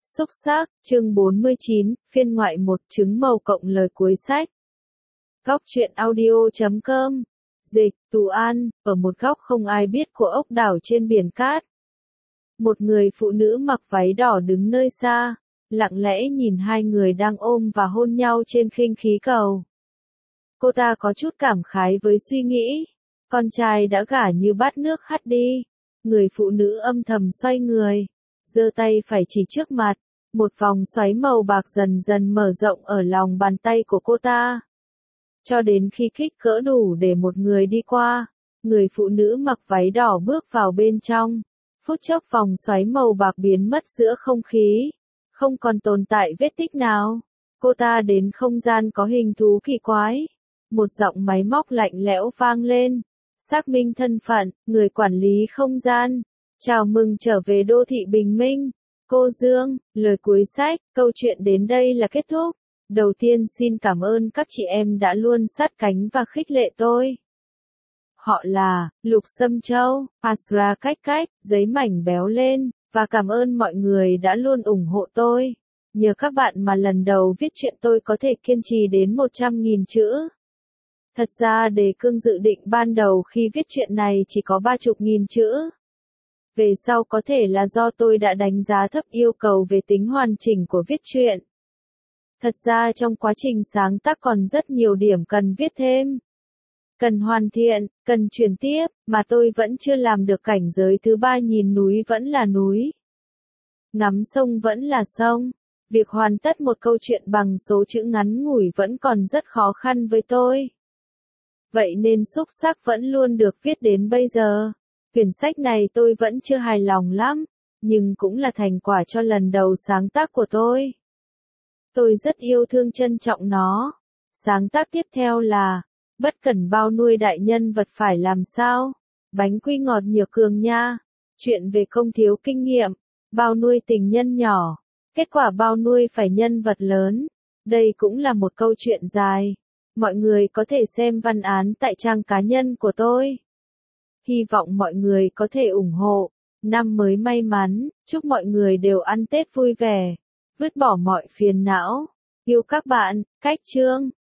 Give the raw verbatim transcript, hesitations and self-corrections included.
Xúc xác, chương bốn mươi chín, phiên ngoại một, trứng màu cộng lời cuối sách. Góc truyện audio chấm com. Dịch, Tú An, ở một góc không ai biết của ốc đảo trên biển cát. Một người phụ nữ mặc váy đỏ đứng nơi xa, lặng lẽ nhìn hai người đang ôm và hôn nhau trên khinh khí cầu. Cô ta có chút cảm khái với suy nghĩ, con trai đã gả như bát nước hắt đi. Người phụ nữ âm thầm xoay người, giơ tay phải chỉ trước mặt, một vòng xoáy màu bạc dần dần mở rộng ở lòng bàn tay của cô ta. Cho đến khi kích cỡ đủ để một người đi qua, người phụ nữ mặc váy đỏ bước vào bên trong. Phút chốc vòng xoáy màu bạc biến mất giữa không khí, không còn tồn tại vết tích nào. Cô ta đến không gian có hình thú kỳ quái. Một giọng máy móc lạnh lẽo vang lên. Xác minh thân phận, người quản lý không gian. Chào mừng trở về đô thị bình minh. Cô Dương, lời cuối sách, câu chuyện đến đây là kết thúc. Đầu tiên xin cảm ơn các chị em đã luôn sát cánh và khích lệ tôi. Họ là, Lục Sâm Châu, Asra Cách Cách, giấy mảnh béo lên, và cảm ơn mọi người đã luôn ủng hộ tôi. Nhờ các bạn mà lần đầu viết truyện tôi có thể kiên trì đến một trăm nghìn chữ. Thật ra đề cương dự định ban đầu khi viết truyện này chỉ có ba chục nghìn chữ. Về sau có thể là do tôi đã đánh giá thấp yêu cầu về tính hoàn chỉnh của viết truyện. Thật ra trong quá trình sáng tác còn rất nhiều điểm cần viết thêm. Cần hoàn thiện, cần chuyển tiếp, mà tôi vẫn chưa làm được. Cảnh giới thứ ba nhìn núi vẫn là núi, ngắm sông vẫn là sông. Việc hoàn tất một câu chuyện bằng số chữ ngắn ngủi vẫn còn rất khó khăn với tôi. Vậy nên xúc xác vẫn luôn được viết đến bây giờ. Quyển sách này tôi vẫn chưa hài lòng lắm, nhưng cũng là thành quả cho lần đầu sáng tác của tôi. Tôi rất yêu thương trân trọng nó. Sáng tác tiếp theo là Bất Cẩn Bao Nuôi Đại Nhân Vật Phải Làm Sao. Bánh quy ngọt nhược cường nha. Chuyện về công thiếu kinh nghiệm, bao nuôi tình nhân nhỏ, kết quả bao nuôi phải nhân vật lớn. Đây cũng là một câu chuyện dài. Mọi người có thể xem văn án tại trang cá nhân của tôi. Hy vọng mọi người có thể ủng hộ. Năm mới may mắn, chúc mọi người đều ăn Tết vui vẻ, vứt bỏ mọi phiền não. Yêu các bạn, Cách Chương.